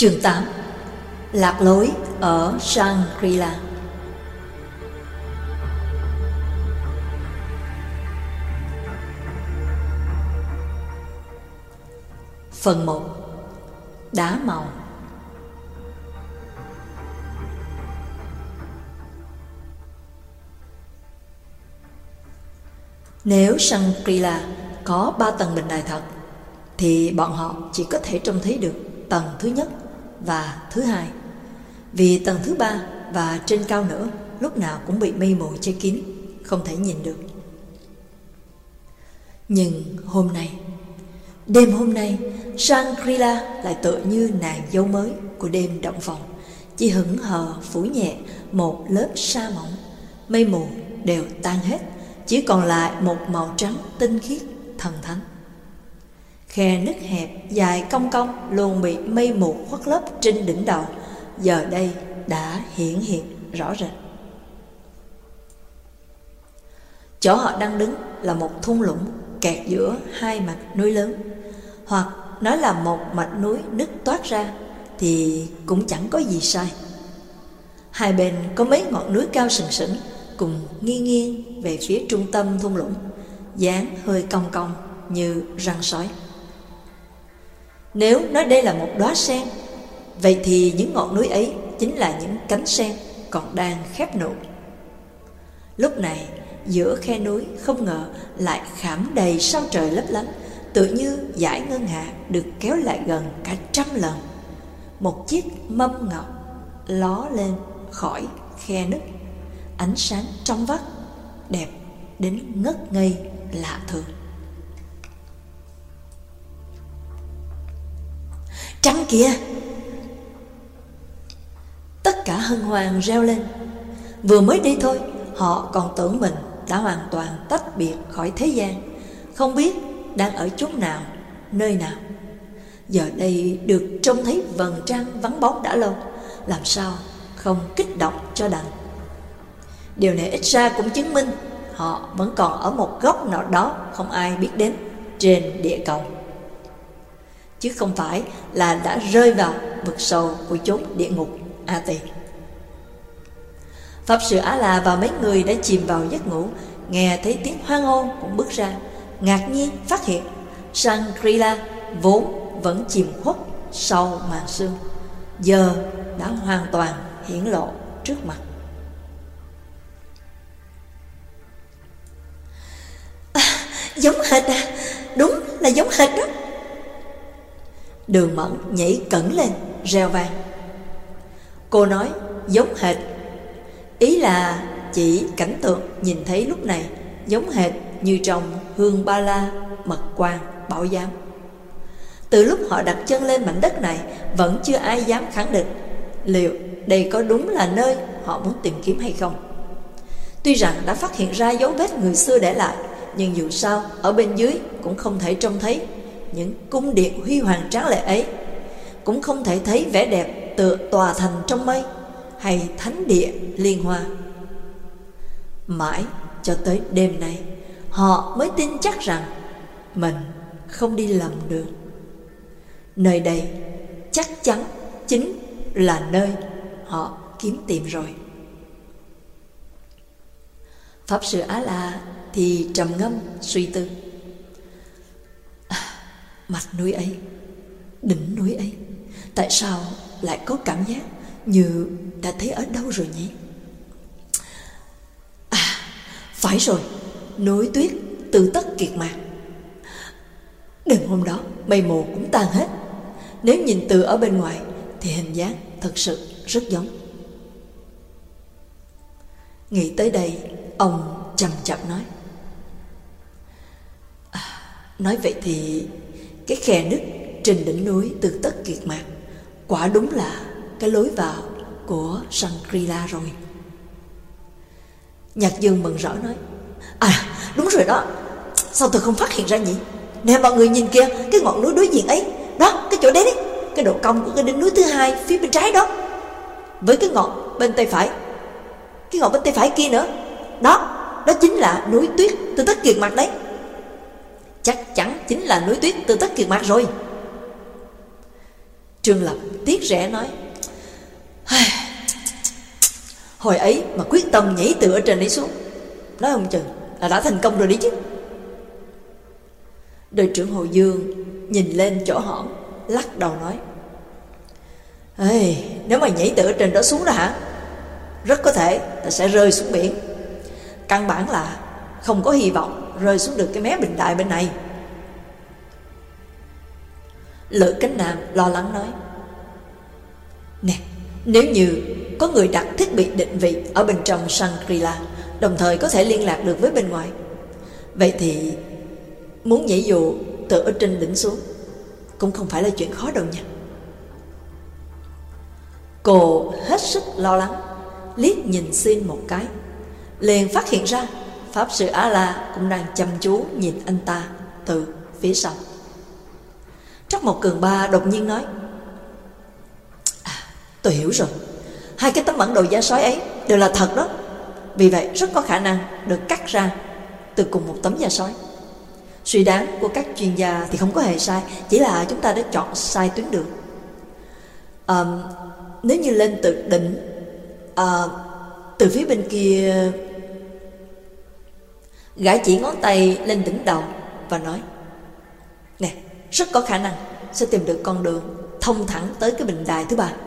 Chương 8. Lạc lối ở Shangri-La. Phần 1. Đá màu. Nếu Shangri-La có 3 tầng bình đài thật, thì bọn họ chỉ có thể trông thấy được tầng thứ nhất và thứ hai, vì tầng thứ 3 và trên cao nữa lúc nào cũng bị mây mù che kín, không thể nhìn được. Nhưng đêm hôm nay, Shangri-La lại tựa như nàng dâu mới của đêm động phòng, chỉ hững hờ phủ nhẹ một lớp sa mỏng. Mây mù đều tan hết, chỉ còn lại một màu trắng tinh khiết thần thánh. Khe nứt hẹp dài cong cong luôn bị mây mù khuất lấp trên đỉnh đầu, giờ đây đã hiển hiện rõ rệt. Chỗ họ đang đứng là một thung lũng kẹt giữa hai mặt núi lớn, hoặc nói là một mạch núi nứt toát ra thì cũng chẳng có gì sai. Hai bên có mấy ngọn núi cao sừng sững cùng nghiêng nghiêng về phía trung tâm thung lũng, dáng hơi cong cong như răng sói. Nếu nói đây là một đóa sen, vậy thì những ngọn núi ấy chính là những cánh sen còn đang khép nụ. Lúc này giữa khe núi không ngờ lại khảm đầy sao trời lấp lánh, tựa như dải ngân hà được kéo lại gần cả 100 lần. Một chiếc mâm ngọc ló lên khỏi khe nứt, ánh sáng trong vắt, đẹp đến ngất ngây lạ thường. Trăng kìa! Tất cả hân hoan reo lên. Vừa mới đi thôi, họ còn tưởng mình đã hoàn toàn tách biệt khỏi thế gian, không biết đang ở chốn nào, nơi nào. Giờ đây được trông thấy vầng trăng vắng bóng đã lâu, làm sao không kích động cho đành. Điều này ít ra cũng chứng minh họ vẫn còn ở một góc nào đó không ai biết đến trên địa cầu, chứ không phải là đã rơi vào vực sâu của chốn địa ngục A Tỳ. Pháp sư Á La và mấy người đã chìm vào giấc ngủ, nghe thấy tiếng hoan hô cũng bước ra, ngạc nhiên phát hiện Shangri-La vốn vẫn chìm khuất sau màn sương, giờ đã hoàn toàn hiển lộ trước mặt. Giống hệt à, đúng là giống hệt đó. Đường Mẫn nhảy cẫng lên reo vang. Cô nói giống hệt, ý là chỉ cảnh tượng nhìn thấy lúc này giống hệt như trong Hương Ba La Mật Quan Bảo Giám. Từ lúc họ đặt chân lên mảnh đất này, vẫn chưa ai dám khẳng định liệu đây có đúng là nơi họ muốn tìm kiếm hay không. Tuy rằng đã phát hiện ra dấu vết người xưa để lại, nhưng dù sao ở bên dưới cũng không thể trông thấy những cung điện huy hoàng tráng lệ ấy, cũng không thể thấy vẻ đẹp tựa tòa thành trong mây hay thánh địa liên hoa. Mãi cho tới đêm nay, họ mới tin chắc rằng mình không đi lầm đường. Nơi đây chắc chắn chính là nơi họ kiếm tìm rồi. Pháp sư Á La thì trầm ngâm suy tư. Mặt núi ấy, đỉnh núi ấy, tại sao lại có cảm giác như đã thấy ở đâu rồi nhỉ? Phải rồi, núi tuyết Từ Tất Kiệt Mạc. Đêm hôm đó mây mù cũng tan hết. Nếu nhìn từ ở bên ngoài thì hình dáng thật sự rất giống. Nghĩ tới đây, ông chậm chậm nói. Nói vậy thì cái khe nứt trên đỉnh núi Từ Tất Kiệt Mạc quả đúng là cái lối vào của Shangri-La rồi. Nhạc Dương mừng rỡ nói. Đúng rồi đó, sao tôi không phát hiện ra nhỉ? Nè mọi người nhìn kìa, cái ngọn núi đối diện ấy, đó, cái chỗ đấy đấy, cái độ cong của cái đỉnh núi thứ hai phía bên trái đó, với cái ngọn bên tay phải, cái ngọn bên tay phải kia nữa, đó chính là núi tuyết Từ Tất Kiệt Mạc đấy. Chắc chắn chính là núi tuyết Từ Tất Kiệt Mạc rồi. Trương Lập tiếc rẻ nói: hồi ấy mà quyết tâm nhảy từ ở trên ấy xuống, nói không chừng là đã thành công rồi đi chứ. Đội trưởng Hồ Dương nhìn lên chỗ hõm, lắc đầu nói: nếu mà nhảy từ ở trên đó xuống đó hả, rất có thể ta sẽ rơi xuống biển. Căn bản là không có hy vọng rơi xuống được cái mé bình đài bên này. Lữ Cánh Nam lo lắng nói: nè, nếu như có người đặt thiết bị định vị ở bên trong Shangri-La, đồng thời có thể liên lạc được với bên ngoài, vậy thì muốn nhảy dù từ ở trên đỉnh xuống cũng không phải là chuyện khó đâu nha. Cô hết sức lo lắng, liếc nhìn xin một cái, liền phát hiện ra Pháp Sư A-la cũng đang chăm chú nhìn anh ta từ phía sau. Trắc Mộc Cường Ba đột nhiên nói: tôi hiểu rồi, hai cái tấm bản đồ da sói ấy đều là thật đó. Vì vậy rất có khả năng được cắt ra từ cùng một tấm da sói. Suy đoán của các chuyên gia thì không có hề sai, chỉ là chúng ta đã chọn sai tuyến đường. Nếu như lên từ đỉnh, từ phía bên kia. Gã chỉ ngón tay lên đỉnh đầu và nói: nè, rất có khả năng sẽ tìm được con đường thông thẳng tới cái bình đài thứ 3.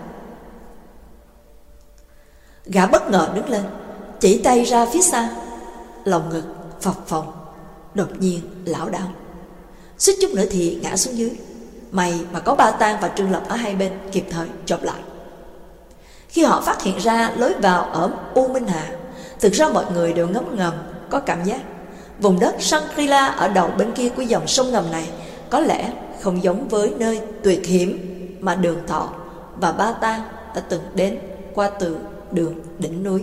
Gã bất ngờ đứng lên, chỉ tay ra phía xa. Lòng ngực phập phồng, đột nhiên lảo đảo, suýt chút nữa thì ngã xuống dưới. May mà có Ba Tang và Trương Lập ở hai bên kịp thời chộp lại. Khi họ phát hiện ra lối vào ở U Minh Hà, thực ra mọi người đều ngấm ngầm có cảm giác vùng đất Shangri-La ở đầu bên kia của dòng sông ngầm này có lẽ không giống với nơi tuyệt hiểm mà Đường Thọ và Ba Tang đã từng đến qua từ đường đỉnh núi.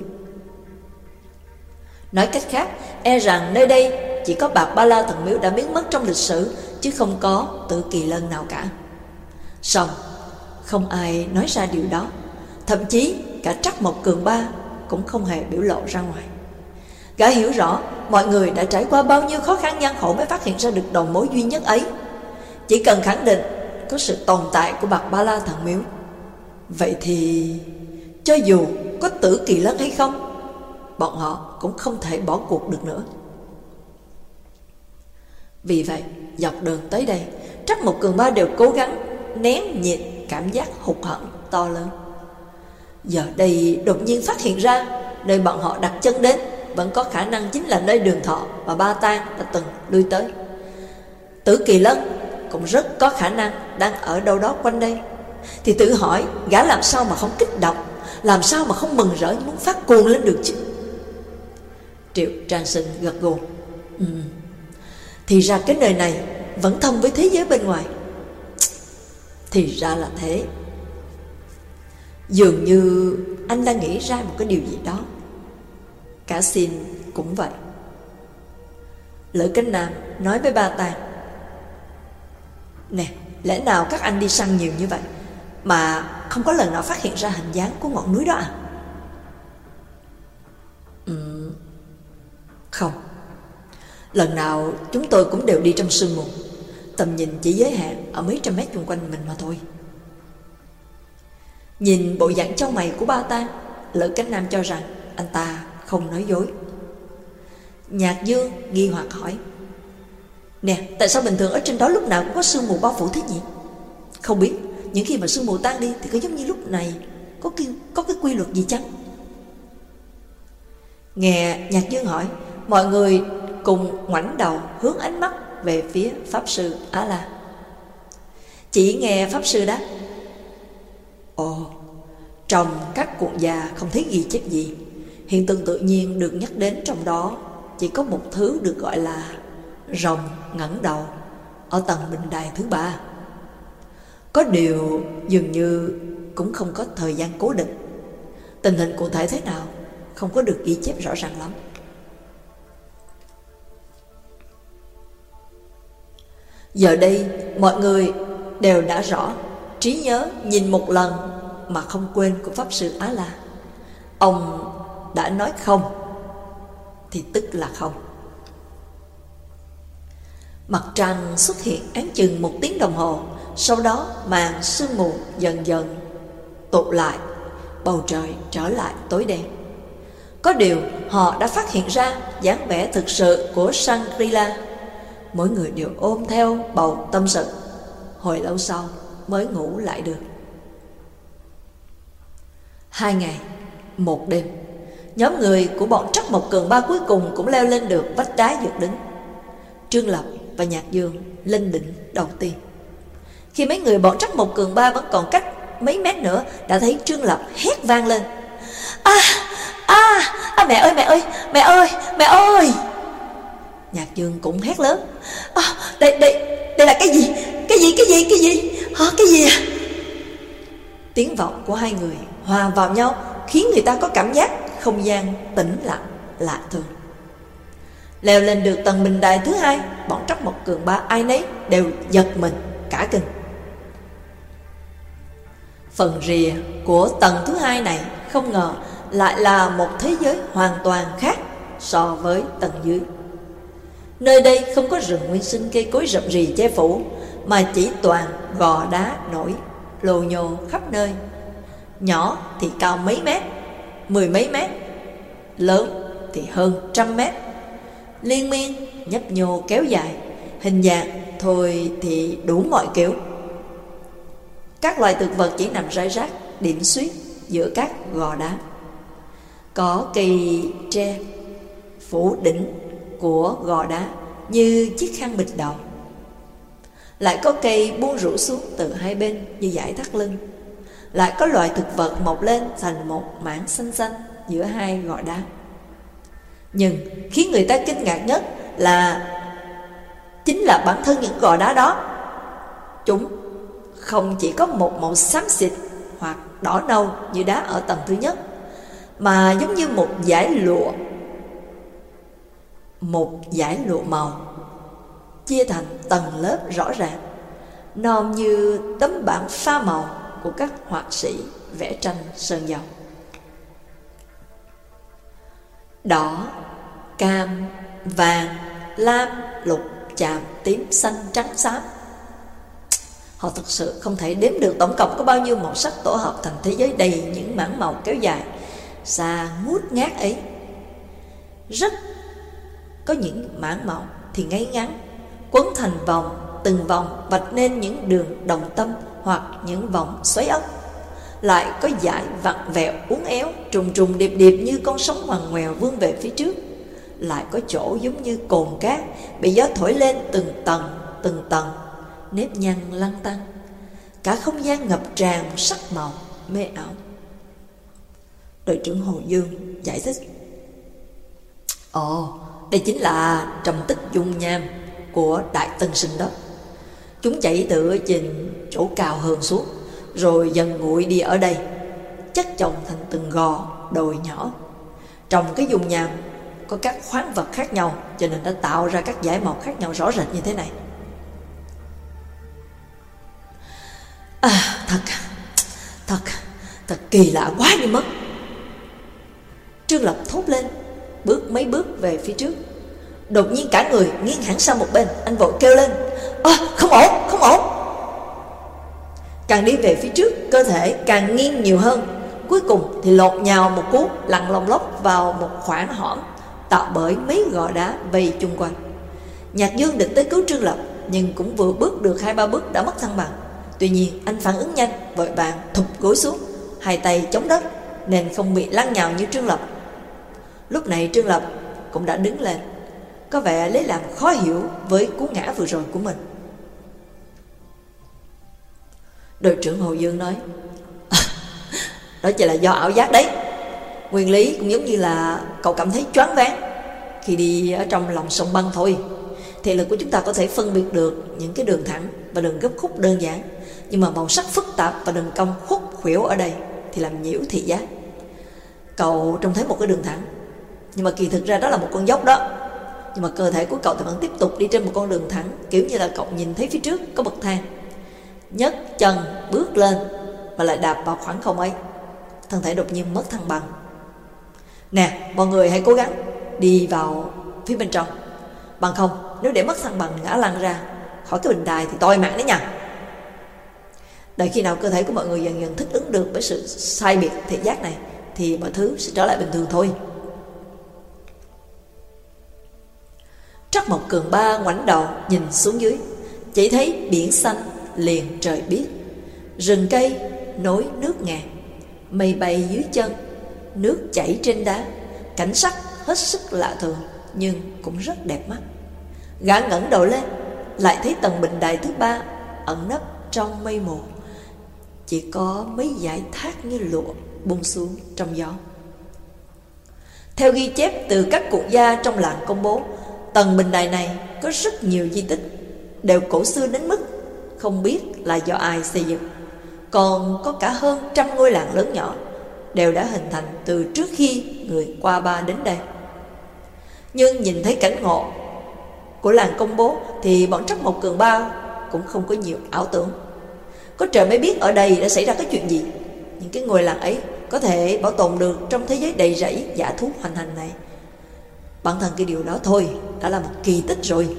Nói cách khác, e rằng nơi đây chỉ có Bạc Ba La Thần Miếu đã biến mất trong lịch sử, chứ không có Tử Kỳ Lân nào cả. Song không ai nói ra điều đó, thậm chí cả Trắc Mộc Cường Ba cũng không hề biểu lộ ra ngoài. Gã hiểu rõ mọi người đã trải qua bao nhiêu khó khăn gian khổ mới phát hiện ra được đầu mối duy nhất ấy. Chỉ cần khẳng định có sự tồn tại của Bạc Ba La Thần Miếu, vậy thì cho dù có Tử Kỳ Lân hay không, bọn họ cũng không thể bỏ cuộc được nữa. Vì vậy, dọc đường tới đây, Trắc Mộc Cường Ba đều cố gắng nén nhịn cảm giác hụt hẫng to lớn. Giờ đây đột nhiên phát hiện ra nơi bọn họ đặt chân đến vẫn có khả năng chính là nơi Đường Thọ và Ba Tang đã từng lui tới. Tử Kỳ Lân cũng rất có khả năng đang ở đâu đó quanh đây. Thì tự hỏi gã làm sao mà không kích động, làm sao mà không mừng rỡ muốn phát cuồng lên được chứ. Triệu Trang Sinh gật gù. Thì ra cái nơi này vẫn thông với thế giới bên ngoài. Thì ra là thế. Dường như anh đang nghĩ ra một cái điều gì đó. Cả Xin cũng vậy. Lữ Cánh Nam nói với Ba Tang: nè, lẽ nào các anh đi săn nhiều như vậy mà không có lần nào phát hiện ra hình dáng của ngọn núi đó à? Không. Lần nào chúng tôi cũng đều đi trong sương mù, tầm nhìn chỉ giới hạn ở mấy trăm mét xung quanh mình mà thôi. Nhìn bộ dạng trong mày của Ba Tang, Lữ Cánh Nam cho rằng anh ta không nói dối. Nhạc Dương nghi hoặc hỏi: nè, tại sao bình thường ở trên đó lúc nào cũng có sương mù bao phủ thế nhỉ? Không biết những khi mà sương mù tan đi thì có giống như lúc này có cái quy luật gì chăng? Nghe Nhạc Dương hỏi, mọi người cùng ngoảnh đầu hướng ánh mắt về phía Pháp Sư A-la. Chỉ nghe Pháp Sư đáp: ồ, trong các cuộn già không thấy ghi chép gì. Hiện tượng tự nhiên được nhắc đến trong đó chỉ có một thứ được gọi là rồng ngẩng đầu ở tầng bình đài thứ 3. Có điều dường như cũng không có thời gian cố định. Tình hình cụ thể thế nào không có được ghi chép rõ ràng lắm. Giờ đây mọi người đều đã rõ trí nhớ nhìn một lần mà không quên của Pháp Sư Á-la. Ông đã nói không thì tức là không. Mặt trăng xuất hiện án chừng 1 tiếng đồng hồ, Sau đó màn sương mù dần dần tụ lại, bầu trời trở lại tối đen. Có điều họ đã phát hiện ra dáng vẻ thực sự của Shangri-La. Mỗi người đều ôm theo bầu tâm sự. Hồi lâu sau mới ngủ lại được. 2 ngày 1 đêm, nhóm người của bọn Trắc Mộc Cường Ba cuối cùng cũng leo lên được vách đá dựng đứng. Trương Lập và Nhạc Dương lên đỉnh đầu tiên. Khi mấy người bọn Trắc Mộc Cường Ba vẫn còn cách mấy mét nữa, đã thấy Trương Lập hét vang lên: mẹ ơi, mẹ ơi, mẹ ơi, mẹ ơi! Nhạc Dương cũng hét lớn: đây là cái gì? Cái gì à? Tiếng vọng của hai người hòa vào nhau, khiến người ta có cảm giác không gian tĩnh lặng lạ thường. Leo lên được tầng bình đài thứ 2, bọn Trắc Mộc Cường Ba ai nấy đều giật mình cả kinh. Phần rìa của tầng thứ 2 này không ngờ lại là một thế giới hoàn toàn khác so với tầng dưới. Nơi đây không có rừng nguyên sinh cây cối rậm rì che phủ, mà chỉ toàn gò đá nổi lồ nhồ khắp nơi. Nhỏ thì cao mấy mét, 10 mấy mét, lớn thì hơn 100 mét, liên miên nhấp nhô kéo dài, hình dạng thôi thì đủ mọi kiểu. Các loài thực vật chỉ nằm rải rác điểm xuyết giữa các gò đá. Có cây tre phủ đỉnh của gò đá như chiếc khăn bịt đầu. Lại có cây buông rủ xuống từ hai bên như dải thắt lưng. Lại có loài thực vật mọc lên thành một mảng xanh xanh giữa hai gò đá. Nhưng khiến người ta kinh ngạc nhất chính là bản thân những gò đá đó. Chúng không chỉ có một màu xám xịt hoặc đỏ nâu như đá ở tầng thứ nhất, mà giống như một dải lụa màu chia thành tầng lớp rõ ràng, non như tấm bảng pha màu của các họa sĩ vẽ tranh sơn dầu. Đỏ, cam, vàng, lam, lục, chàm, tím, xanh, trắng, xám. Họ thực sự không thể đếm được tổng cộng có bao nhiêu màu sắc tổ hợp thành thế giới đầy những mảng màu kéo dài xa ngút ngát ấy. Rất có những mảng màu thì ngay ngắn, quấn thành vòng, từng vòng vạch nên những đường đồng tâm hoặc những vòng xoáy ốc. Lại có dải vặn vẹo uốn éo, trùng trùng điệp điệp như con sóng ngoằn ngoèo vươn về phía trước. Lại có chỗ giống như cồn cát bị gió thổi lên từng tầng, nếp nhăn lăn tăn. Cả không gian ngập tràn một sắc màu mê ảo. Đội trưởng Hồ Dương giải thích: đây chính là trầm tích dung nham của Đại Tân Sinh đó. Chúng chảy từ trên chỗ cao hơn xuống, rồi dần nguội đi ở đây, chất chồng thành từng gò đồi nhỏ. Trong cái dung nham có các khoáng vật khác nhau, cho nên đã tạo ra các dải màu khác nhau rõ rệt như thế này. Thật kỳ lạ quá đi mất. Trương Lập thốt lên, bước mấy bước về phía trước. Đột nhiên cả người nghiêng hẳn sang một bên. Anh vội kêu lên: không ổn. Càng đi về phía trước, cơ thể càng nghiêng nhiều hơn. Cuối cùng thì lột nhào một cú, lăn lông lốc vào một khoảng hõm tạo bởi mấy gò đá vây chung quanh. Nhạc Dương định tới cứu Trương Lập, nhưng cũng vừa bước được 2-3 bước đã mất thăng bằng. Tuy nhiên anh phản ứng nhanh, vội vàng thụp gối xuống, hai tay chống đất nên không bị lăn nhào như Trương Lập. Lúc này Trương Lập cũng đã đứng lên, có vẻ lấy làm khó hiểu với cú ngã vừa rồi của mình. Đội trưởng Hồ Dương nói: đó chỉ là do ảo giác đấy. Nguyên lý cũng giống như là cậu cảm thấy choáng váng khi đi ở trong lòng sông băng thôi. Thị lực của chúng ta có thể phân biệt được những cái đường thẳng và đường gấp khúc đơn giản, nhưng mà màu sắc phức tạp và đường cong khúc khuỷu ở đây thì làm nhiễu thị giác. Cậu trông thấy một cái đường thẳng, nhưng mà kỳ thực ra đó là một con dốc đó. Nhưng mà cơ thể của cậu thì vẫn tiếp tục đi trên một con đường thẳng, kiểu như là cậu nhìn thấy phía trước có bậc thang, nhấc chân bước lên và lại đạp vào khoảng không ấy. Thân thể đột nhiên mất thăng bằng. Nè, mọi người hãy cố gắng đi vào phía bên trong, bằng không nếu để mất thăng bằng ngã lăn ra khỏi cái bình đài thì toi mạng đấy nha. Đợi khi nào cơ thể của mọi người dần dần thích ứng được với sự sai biệt thị giác này thì mọi thứ sẽ trở lại bình thường thôi. Trắc Mộc Cường Ba ngoảnh đầu nhìn xuống dưới, chỉ thấy biển xanh liền trời biếc, rừng cây nối nước ngàn, mây bay dưới chân, nước chảy trên đá, cảnh sắc hết sức lạ thường nhưng cũng rất đẹp mắt. Gã ngẩng đầu lên, lại thấy tầng bình đài thứ ba ẩn nấp trong mây mù, chỉ có mấy dải thác như lụa buông xuống trong gió. Theo ghi chép từ các cụ gia trong làng công bố, tầng bình đài này có rất nhiều di tích, đều cổ xưa đến mức không biết là do ai xây dựng. Còn có cả hơn 100 ngôi làng lớn nhỏ, đều đã hình thành từ trước khi người qua ba đến đây. Nhưng nhìn thấy cảnh ngộ của làng công bố thì bọn Trắc Mộc Cường Ba cũng không có nhiều ảo tưởng. Có trời mới biết ở đây đã xảy ra cái chuyện gì. Những cái ngôi làng ấy có thể bảo tồn được trong thế giới đầy rẫy dã thú hoành hành này, bản thân cái điều đó thôi đã là một kỳ tích rồi.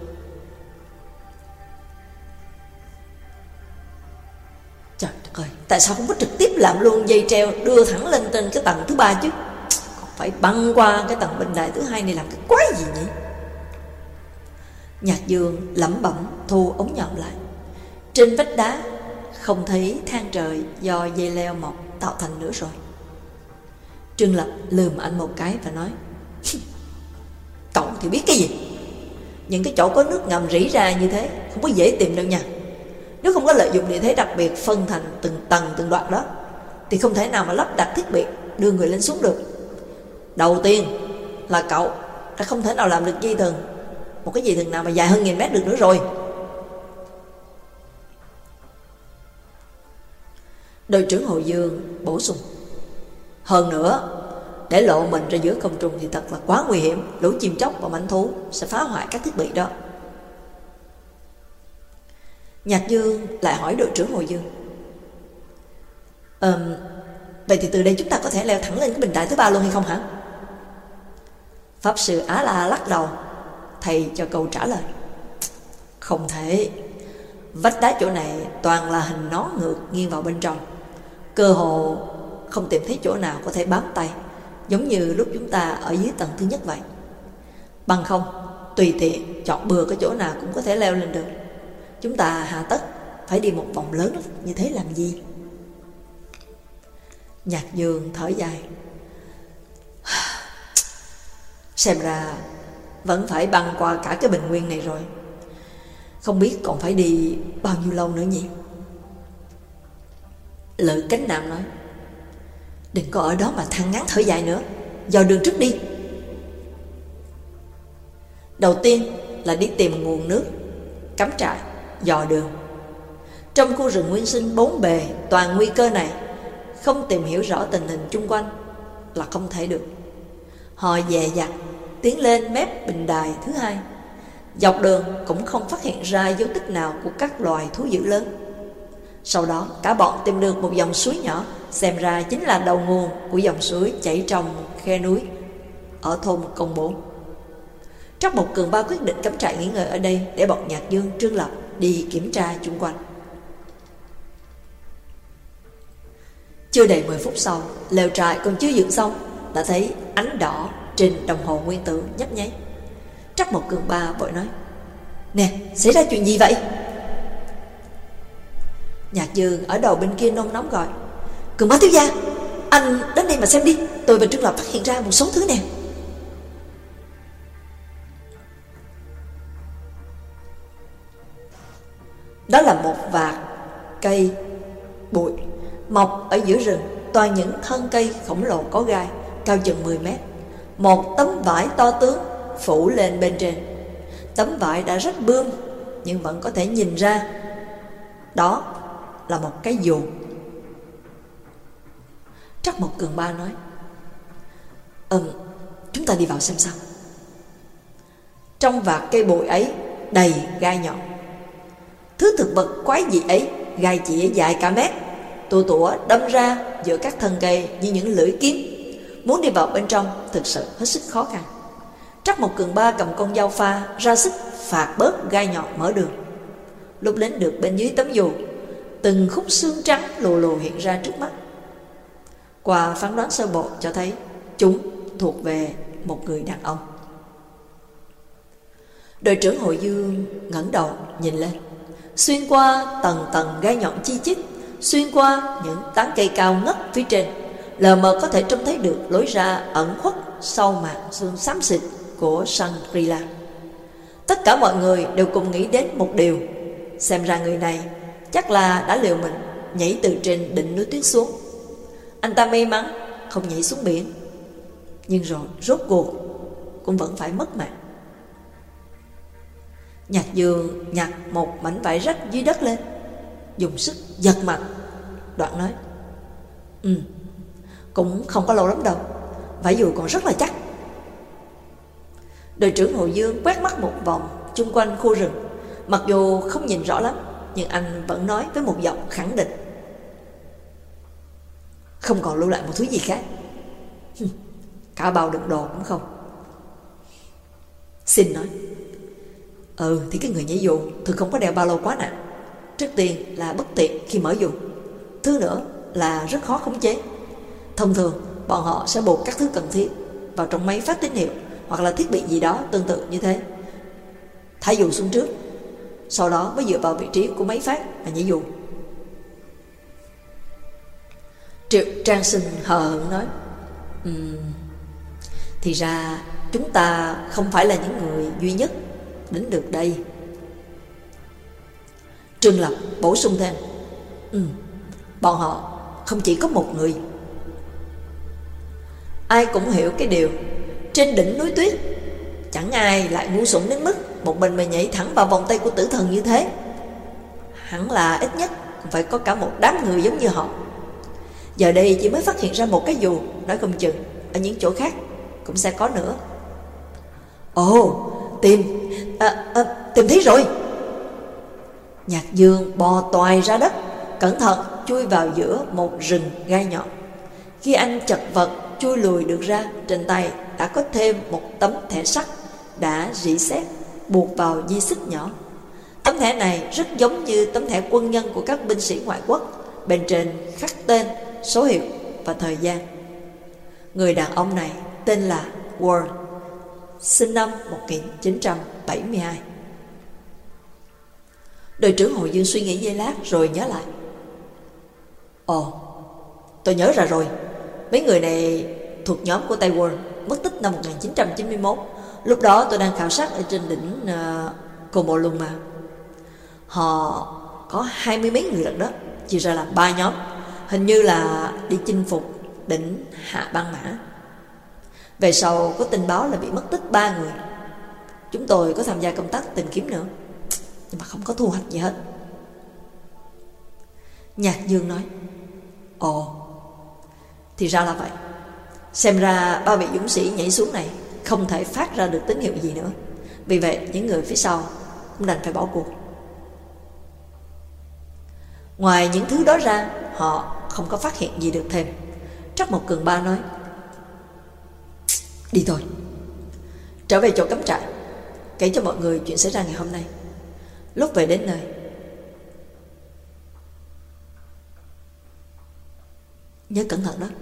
Trời đất ơi, tại sao không có trực tiếp làm luôn dây treo đưa thẳng lên trên cái tầng thứ ba chứ, còn phải băng qua cái tầng bình đài thứ hai này làm cái quái gì nhỉ? Nhạc Dương lẩm bẩm thu ống nhòm lại. Trên vách đá không thấy than trời do dây leo mọc tạo thành nữa rồi. Trương Lập lườm anh một cái và nói: cậu thì biết cái gì? Những cái chỗ có nước ngầm rỉ ra như thế không có dễ tìm đâu nha. Nếu không có lợi dụng địa thế đặc biệt phân thành từng tầng từng đoạn đó thì không thể nào mà lắp đặt thiết bị đưa người lên xuống được. Đầu tiên là cậu đã không thể nào làm được dây thừng, một cái dây thừng nào mà dài hơn 1000 mét được nữa rồi. Đội trưởng Hồ Dương bổ sung: hơn nữa, để lộ mình ra giữa không trung thì thật là quá nguy hiểm. Lũ chim chóc và mãnh thú sẽ phá hoại các thiết bị đó. Nhạc Dương lại hỏi đội trưởng Hồ Dương: vậy thì từ đây chúng ta có thể leo thẳng lên cái bình đài thứ ba luôn hay không hả? Pháp sư Á La lắc đầu thầy cho câu trả lời: không thể. Vách đá chỗ này toàn là hình nón ngược nghiêng vào bên trong, cơ hồ không tìm thấy chỗ nào có thể bám tay, giống như lúc chúng ta ở dưới tầng thứ nhất vậy. Bằng không, tùy tiện chọn bừa cái chỗ nào cũng có thể leo lên được. Chúng ta hà tất phải đi một vòng lớn như thế làm gì? Nhạc Dương thở dài: xem ra vẫn phải băng qua cả cái bình nguyên này rồi. Không biết còn phải đi bao nhiêu lâu nữa nhỉ? Lữ Cánh Nam nói: đừng có ở đó mà than ngán thở dài nữa, dò đường trước đi. Đầu tiên là đi tìm nguồn nước, cắm trại, dò đường. Trong khu rừng nguyên sinh bốn bề toàn nguy cơ này, không tìm hiểu rõ tình hình chung quanh là không thể được. Họ dè dặt tiến lên mép bình đài thứ hai. Dọc đường cũng không phát hiện ra dấu tích nào của các loài thú dữ lớn. Sau đó cả bọn tìm được một dòng suối nhỏ, xem ra chính là đầu nguồn của dòng suối chảy trong khe núi ở thôn Công Bố. Trắc Mộc Cường Ba quyết định cắm trại nghỉ ngơi ở đây để bọn Nhạc Dương, Trương Lập đi kiểm tra chung quanh. Chưa đầy 10 phút sau, lều trại còn chưa dựng xong đã thấy ánh đỏ trên đồng hồ nguyên tử nhấp nháy. Trắc Mộc Cường Ba vội nói: nè, xảy ra chuyện gì vậy? Nhạc Dương ở đầu bên kia nôn nóng gọi: Cường Ba thiếu gia, anh đến đây mà xem đi, tôi và Trương Lập phát hiện ra một số thứ nè. Đó là một vạt cây bụi mọc ở giữa rừng, toàn những thân cây khổng lồ có gai, cao chừng 10 mét. Một tấm vải to tướng phủ lên bên trên. Tấm vải đã rách bươm nhưng vẫn có thể nhìn ra đó là một cái dù. Trắc Mộc Cường Ba nói: chúng ta đi vào xem sao. Trong vạt cây bụi ấy đầy gai nhọn. Thứ thực vật quái dị ấy gai chĩa dài cả mét, tua tủa đâm ra giữa các thân cây như những lưỡi kiếm. Muốn đi vào bên trong thực sự hết sức khó khăn. Trắc Mộc Cường Ba cầm con dao pha ra sức phạt bớt gai nhọn mở đường. Lúc đến được bên dưới tấm dù, từng khúc xương trắng lù lù hiện ra trước mắt. Qua phán đoán sơ bộ cho thấy chúng thuộc về một người đàn ông. Đội trưởng Hội Dương ngẩng đầu nhìn lên. Xuyên qua tầng tầng gai nhọn chi chít, xuyên qua những tán cây cao ngất phía trên, lờ mờ có thể trông thấy được lối ra ẩn khuất sau màn sương xám xịt của Shangri-La. Tất cả mọi người đều cùng nghĩ đến một điều: xem ra người này chắc là đã liều mình nhảy từ trên đỉnh núi tuyết xuống. Anh ta may mắn không nhảy xuống biển, nhưng rồi rốt cuộc cũng vẫn phải mất mạng. Nhạc Dương nhặt một mảnh vải rách dưới đất lên, dùng sức giật mạnh. Đoạn nói: cũng không có lâu lắm đâu, vải dùi còn rất là chắc. Đội trưởng Hồ Dương quét mắt một vòng chung quanh khu rừng. Mặc dù không nhìn rõ lắm, nhưng anh vẫn nói với một giọng khẳng định: không còn lưu lại một thứ gì khác. Cả bao đựng đồ cũng không. Xin nói: thì cái người nhảy dù thường không có đeo ba lô quá nặng. Trước tiên là bất tiện khi mở dù, thứ nữa là rất khó khống chế. Thông thường bọn họ sẽ buộc các thứ cần thiết vào trong máy phát tín hiệu hoặc là thiết bị gì đó tương tự như thế, thả dù xuống trước, sau đó mới dựa vào vị trí của máy phát mà nhảy dù. Triệu Trang Sinh hờ hững nói: thì ra chúng ta không phải là những người duy nhất đến được đây. Trương Lập bổ sung thêm: bọn họ không chỉ có một người. Ai cũng hiểu cái điều trên đỉnh núi tuyết chẳng ai lại ngu xuẩn đến mức một mình mà nhảy thẳng vào vòng tay của tử thần như thế. Hẳn là ít nhất cũng phải có cả một đám người giống như họ. Giờ đây chỉ mới phát hiện ra một cái dù, nói không chừng ở những chỗ khác cũng sẽ có nữa. Tìm thấy rồi. Nhạc Dương bò toài ra đất, cẩn thận chui vào giữa một rừng gai nhọn. Khi anh chật vật chui lùi được ra, trên tay đã có thêm một tấm thẻ sắt đã rỉ sét buộc vào dây xích nhỏ. Tấm thẻ này rất giống như tấm thẻ quân nhân của các binh sĩ ngoại quốc, bên trên khắc tên, số hiệu và thời gian. Người đàn ông này tên là Ward, sinh năm 1972. Đội trưởng Hồ Dương suy nghĩ giây lát rồi nhớ lại: tôi nhớ ra rồi. Mấy người này thuộc nhóm của Taiwan, mất tích năm 1991. Lúc đó tôi đang khảo sát ở trên đỉnh Komoluma. Họ có 20 mấy người lận đó, chia ra làm 3 nhóm, hình như là đi chinh phục đỉnh Hạ Băng Mã. Về sau có tin báo là bị mất tích 3 người. Chúng tôi có tham gia công tác tìm kiếm nữa, nhưng mà không có thu hoạch gì hết. Nhạc Dương nói: thì ra là vậy. Xem ra 3 vị dũng sĩ nhảy xuống này không thể phát ra được tín hiệu gì nữa. Vì vậy những người phía sau cũng đành phải bỏ cuộc. Ngoài những thứ đó ra, họ không có phát hiện gì được thêm. Trắc Mộc Cường Ba nói: đi thôi, trở về chỗ cắm trại, kể cho mọi người chuyện xảy ra ngày hôm nay. Lúc về đến nơi, nhớ cẩn thận đó.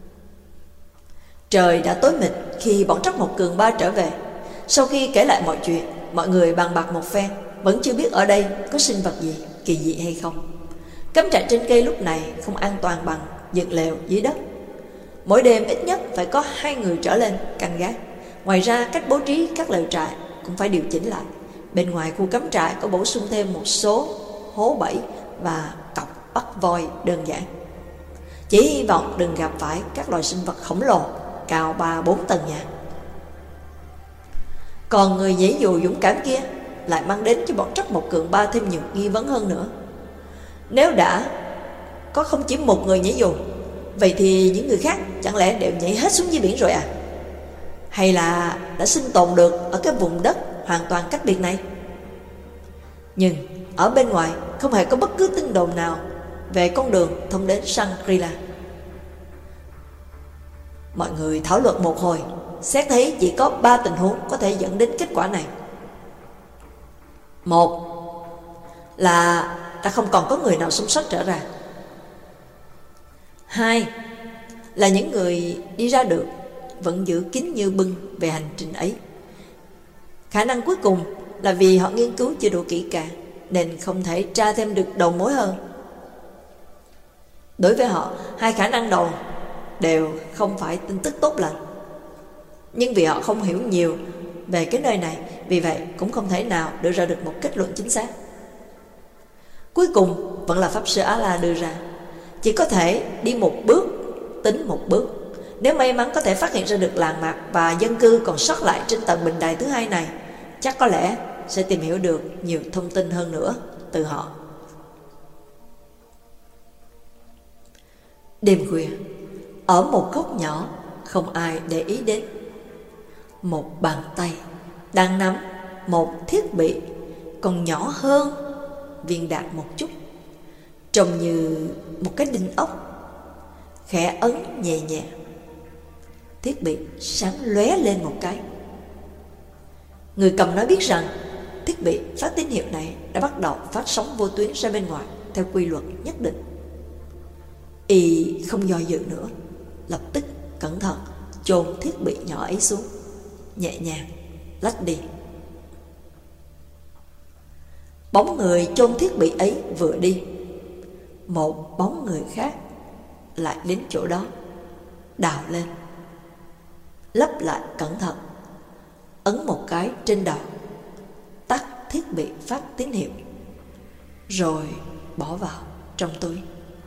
Trời đã tối mịt khi bọn Trắc Mộc Cường Ba trở về. Sau khi kể lại mọi chuyện, mọi người bàn bạc một phen, vẫn chưa biết ở đây có sinh vật gì kỳ dị hay không. Cắm trại trên cây lúc này không an toàn bằng dựng lều dưới đất. Mỗi đêm ít nhất phải có 2 người trở lên canh gác. Ngoài ra cách bố trí các lều trại cũng phải điều chỉnh lại. Bên ngoài khu cắm trại có bổ sung thêm một số hố bẫy và cọc bắt voi đơn giản. Chỉ hy vọng đừng gặp phải các loài sinh vật khổng lồ cao 3-4 tầng nhà. Còn người nhảy dù dũng cảm kia lại mang đến cho bọn Trắc Mộc Cường Ba thêm nhiều nghi vấn hơn nữa. Nếu đã có không chỉ một người nhảy dù, vậy thì những người khác chẳng lẽ đều nhảy hết xuống dưới biển rồi à? Hay là đã sinh tồn được ở cái vùng đất hoàn toàn cách biệt này? Nhưng ở bên ngoài không hề có bất cứ tin đồn nào về con đường thông đến Shangri-La. Mọi người thảo luận một hồi, xét thấy chỉ có 3 tình huống có thể dẫn đến kết quả này. Một là đã không còn có người nào sống sót trở ra. 2 là những người đi ra được vẫn giữ kín như bưng về hành trình ấy. Khả năng cuối cùng là vì họ nghiên cứu chưa đủ kỹ càng nên không thể tra thêm được đầu mối hơn. Đối với họ, 2 khả năng đầu đều không phải tin tức tốt lành. Nhưng vì họ không hiểu nhiều về cái nơi này, vì vậy cũng không thể nào đưa ra được một kết luận chính xác. Cuối cùng vẫn là Pháp Sư Á-la đưa ra, chỉ có thể đi một bước, tính một bước. Nếu may mắn có thể phát hiện ra được làng mạc và dân cư còn sót lại trên tầng bình đài thứ 2 này, chắc có lẽ sẽ tìm hiểu được nhiều thông tin hơn nữa từ họ. Đêm khuya, ở một góc nhỏ không ai để ý đến, một bàn tay đang nắm một thiết bị còn nhỏ hơn viên đạn một chút, trông như một cái đinh ốc, khẽ ấn nhẹ nhẹ. Thiết bị sáng lóe lên một cái. Người cầm nói biết rằng thiết bị phát tín hiệu này đã bắt đầu phát sóng vô tuyến ra bên ngoài theo quy luật nhất định. Y không do dự nữa, lập tức cẩn thận chôn thiết bị nhỏ ấy xuống, nhẹ nhàng lách đi. Bóng người chôn thiết bị ấy vừa đi, một bóng người khác lại đến chỗ đó, đào lên, lấp lại cẩn thận, ấn một cái trên đầu, tắt thiết bị phát tín hiệu, rồi bỏ vào trong túi.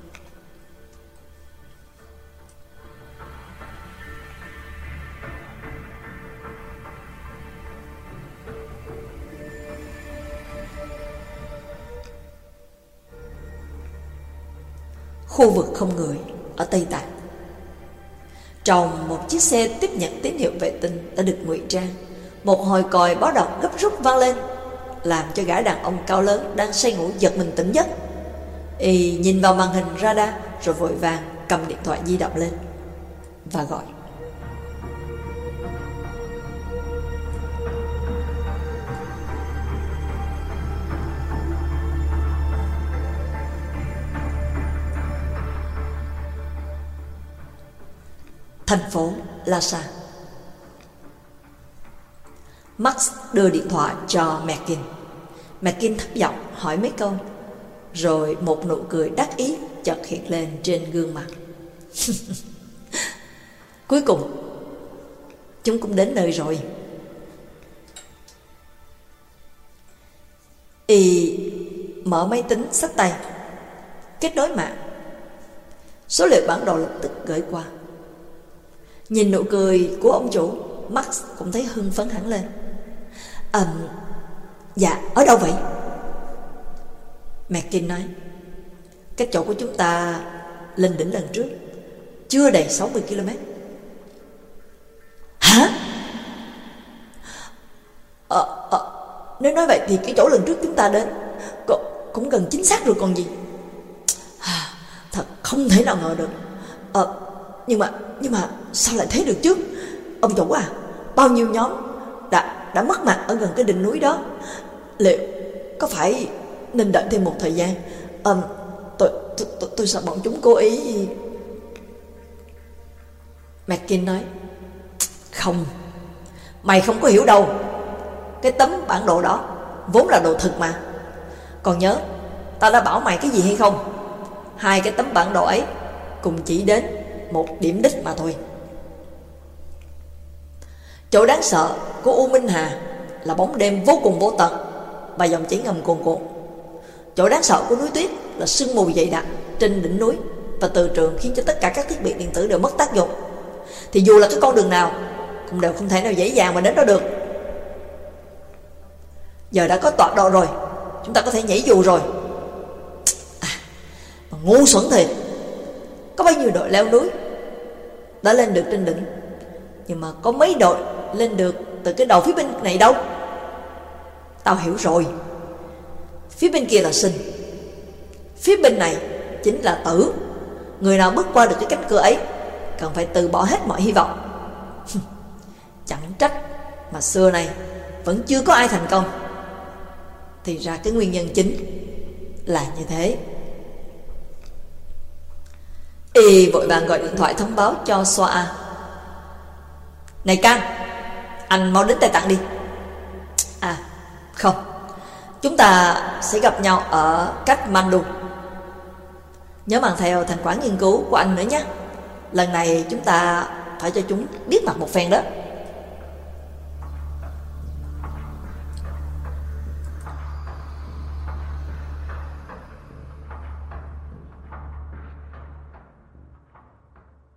Khu vực không người ở Tây Tạng. Trong một chiếc xe tiếp nhận tín hiệu vệ tinh đã được ngụy trang, một hồi còi báo động gấp rút vang lên, làm cho gã đàn ông cao lớn đang say ngủ giật mình tỉnh giấc. Y nhìn vào màn hình radar rồi vội vàng cầm điện thoại di động lên và gọi. Thành phố Lhasa. Max đưa điện thoại cho Mackin. Mackin thấp giọng hỏi mấy câu, rồi một nụ cười đắc ý chợt hiện lên trên gương mặt. Cuối cùng chúng cũng đến nơi rồi. Y mở máy tính xách tay, kết nối mạng. Số liệu bản đồ lập tức gửi qua. Nhìn nụ cười của ông chủ, Max cũng thấy hưng phấn hẳn lên. Dạ, ở đâu vậy? Mackin nói, cái chỗ của chúng ta lên đỉnh lần trước chưa đầy 60 km. Hả? Nếu nói vậy thì cái chỗ lần trước chúng ta đến cũng gần chính xác rồi còn gì. Thật không thể nào ngờ được. Nhưng mà sao lại thế được chứ? Ông chủ à, bao nhiêu nhóm đã mất mặt ở gần cái đỉnh núi đó. Liệu có phải nên đợi thêm một thời gian? Tôi sợ bọn chúng cố ý. Mackin nói, không, mày không có hiểu đâu. Cái tấm bản đồ đó vốn là đồ thực mà. Còn nhớ ta đã bảo mày cái gì hay không? 2 cái tấm bản đồ ấy cùng chỉ đến một điểm đích mà thôi. Chỗ đáng sợ của U Minh Hà là bóng đêm vô cùng vô tận và dòng chảy ngầm cuồn cuộn. Chỗ đáng sợ của núi tuyết là sương mù dày đặc trên đỉnh núi và từ trường khiến cho tất cả các thiết bị điện tử đều mất tác dụng. Thì dù là cái con đường nào cũng đều không thể nào dễ dàng mà đến đó được. Giờ đã có tọa độ rồi, chúng ta có thể nhảy dù rồi. Mà ngu xuẩn thiệt. Có bao nhiêu đội leo núi đã lên được trên đỉnh, nhưng mà có mấy đội lên được từ cái đầu phía bên này đâu. Tao hiểu rồi. Phía bên kia là sinh, phía bên này chính là tử. Người nào bước qua được cái cánh cửa ấy cần phải từ bỏ hết mọi hy vọng. Chẳng trách mà xưa này vẫn chưa có ai thành công. Thì ra cái nguyên nhân chính là như thế. Y vội vàng gọi điện thoại thông báo cho Xoa. Này Can, anh mau đến Tây Tạng đi. À không, chúng ta sẽ gặp nhau ở Kathmandu. Nhớ mang theo thành quả nghiên cứu của anh nữa nhé. Lần này chúng ta phải cho chúng biết mặt một phen đó.